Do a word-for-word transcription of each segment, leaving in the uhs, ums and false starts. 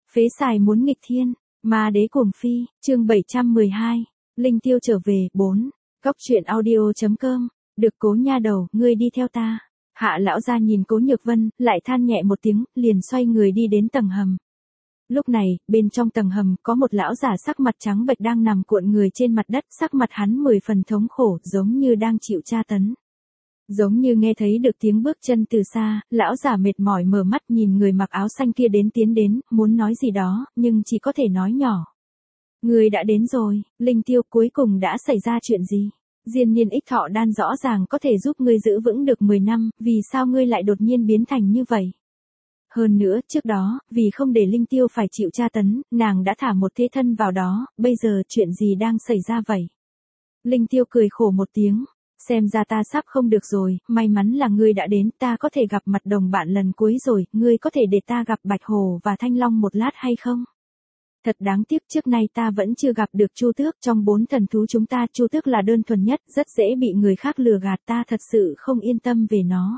Phế xài muốn nghịch thiên, ma đế cuồng phi, chương bảy trăm mười hai, Linh Tiêu trở về, bốn. Góc truyện audio chấm com, được Cố nha đầu, ngươi đi theo ta. Hạ lão gia nhìn Cố Nhược Vân, lại than nhẹ một tiếng, liền xoay người đi đến tầng hầm. Lúc này, bên trong tầng hầm, có một lão giả sắc mặt trắng bệch đang nằm cuộn người trên mặt đất, sắc mặt hắn mười phần thống khổ, giống như đang chịu tra tấn. Giống như nghe thấy được tiếng bước chân từ xa, lão giả mệt mỏi mở mắt nhìn người mặc áo xanh kia đến tiến đến, muốn nói gì đó, nhưng chỉ có thể nói nhỏ. Người đã đến rồi, Linh Tiêu, cuối cùng đã xảy ra chuyện gì? Diên niên ích thọ đan rõ ràng có thể giúp ngươi giữ vững được mười năm, vì sao ngươi lại đột nhiên biến thành như vậy? Hơn nữa, trước đó, vì không để Linh Tiêu phải chịu tra tấn, nàng đã thả một thế thân vào đó, bây giờ chuyện gì đang xảy ra vậy? Linh Tiêu cười khổ một tiếng. Xem ra ta sắp không được rồi, may mắn là ngươi đã đến, ta có thể gặp mặt đồng bạn lần cuối rồi, ngươi có thể để ta gặp Bạch Hổ và Thanh Long một lát hay không? Thật đáng tiếc trước nay ta vẫn chưa gặp được Chu Tước, trong bốn thần thú chúng ta Chu Tước là đơn thuần nhất, rất dễ bị người khác lừa gạt, ta thật sự không yên tâm về nó.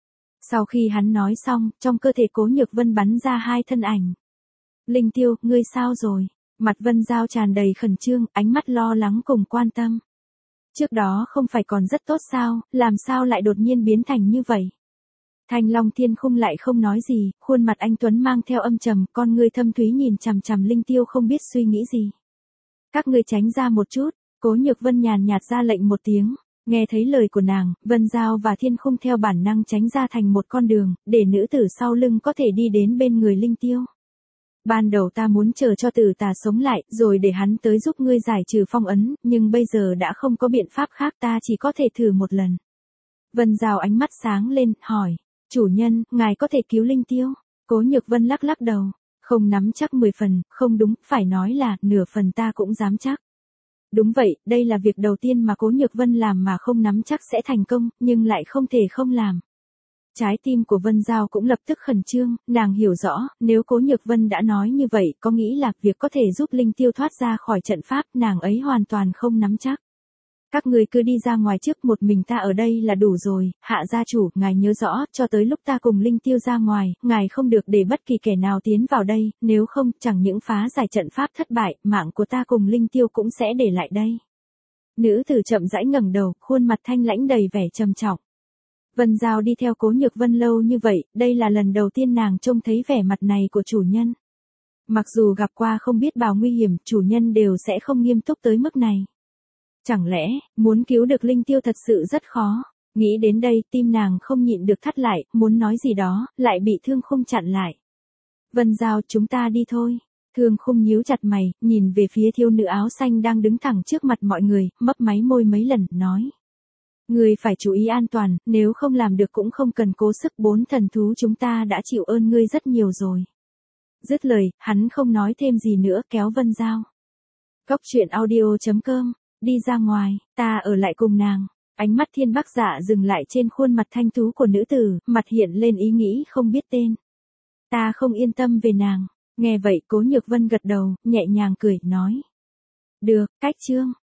Sau khi hắn nói xong, trong cơ thể Cố Nhược Vân bắn ra hai thân ảnh. Linh Tiêu, ngươi sao rồi? Mặt Vân Giao tràn đầy khẩn trương, ánh mắt lo lắng cùng quan tâm. Trước đó không phải còn rất tốt sao, làm sao lại đột nhiên biến thành như vậy? Thanh Long Thiên Khung lại không nói gì, khuôn mặt anh tuấn mang theo âm trầm, con ngươi thâm thúy nhìn chằm chằm Linh Tiêu không biết suy nghĩ gì. Các ngươi tránh ra một chút, Cố Nhược Vân nhàn nhạt ra lệnh một tiếng, nghe thấy lời của nàng, Vân Giao và Thiên Khung theo bản năng tránh ra thành một con đường, để nữ tử sau lưng có thể đi đến bên người Linh Tiêu. Ban đầu ta muốn chờ cho tử tà sống lại, rồi để hắn tới giúp ngươi giải trừ phong ấn, nhưng bây giờ đã không có biện pháp khác, ta chỉ có thể thử một lần. Vân Giao ánh mắt sáng lên, hỏi, chủ nhân, ngài có thể cứu Linh Tiêu? Cố Nhược Vân lắc lắc đầu, không nắm chắc mười phần, không đúng, phải nói là, nửa phần ta cũng dám chắc. Đúng vậy, đây là việc đầu tiên mà Cố Nhược Vân làm mà không nắm chắc sẽ thành công, nhưng lại không thể không làm. Trái tim của Vân Giao cũng lập tức khẩn trương, nàng hiểu rõ, nếu Cố Nhược Vân đã nói như vậy, có nghĩ là việc có thể giúp Linh Tiêu thoát ra khỏi trận pháp, nàng ấy hoàn toàn không nắm chắc. Các người cứ đi ra ngoài trước, một mình ta ở đây là đủ rồi, Hạ gia chủ, ngài nhớ rõ, cho tới lúc ta cùng Linh Tiêu ra ngoài, ngài không được để bất kỳ kẻ nào tiến vào đây, nếu không, chẳng những phá giải trận pháp thất bại, mạng của ta cùng Linh Tiêu cũng sẽ để lại đây. Nữ tử chậm rãi ngẩng đầu, khuôn mặt thanh lãnh đầy vẻ trầm trọng. Vân Giao đi theo Cố Nhược Vân lâu như vậy, đây là lần đầu tiên nàng trông thấy vẻ mặt này của chủ nhân. Mặc dù gặp qua không biết bao nguy hiểm, chủ nhân đều sẽ không nghiêm túc tới mức này. Chẳng lẽ, muốn cứu được Linh Tiêu thật sự rất khó? Nghĩ đến đây, tim nàng không nhịn được thắt lại, muốn nói gì đó, lại bị Thương Khung chặn lại. Vân Giao, chúng ta đi thôi. Thương Khung nhíu chặt mày, nhìn về phía thiếu nữ áo xanh đang đứng thẳng trước mặt mọi người, mấp máy môi mấy lần, nói. Ngươi phải chú ý an toàn, nếu không làm được cũng không cần cố sức, bốn thần thú chúng ta đã chịu ơn ngươi rất nhiều rồi. Dứt lời, hắn không nói thêm gì nữa, kéo Vân Giao. Góc truyện audio chấm com, đi ra ngoài, ta ở lại cùng nàng. Ánh mắt Thiên Bắc Dạ dừng lại trên khuôn mặt thanh tú của nữ tử, mặt hiện lên ý nghĩ không biết tên. Ta không yên tâm về nàng. Nghe vậy Cố Nhược Vân gật đầu, nhẹ nhàng cười, nói. Được, cách chương.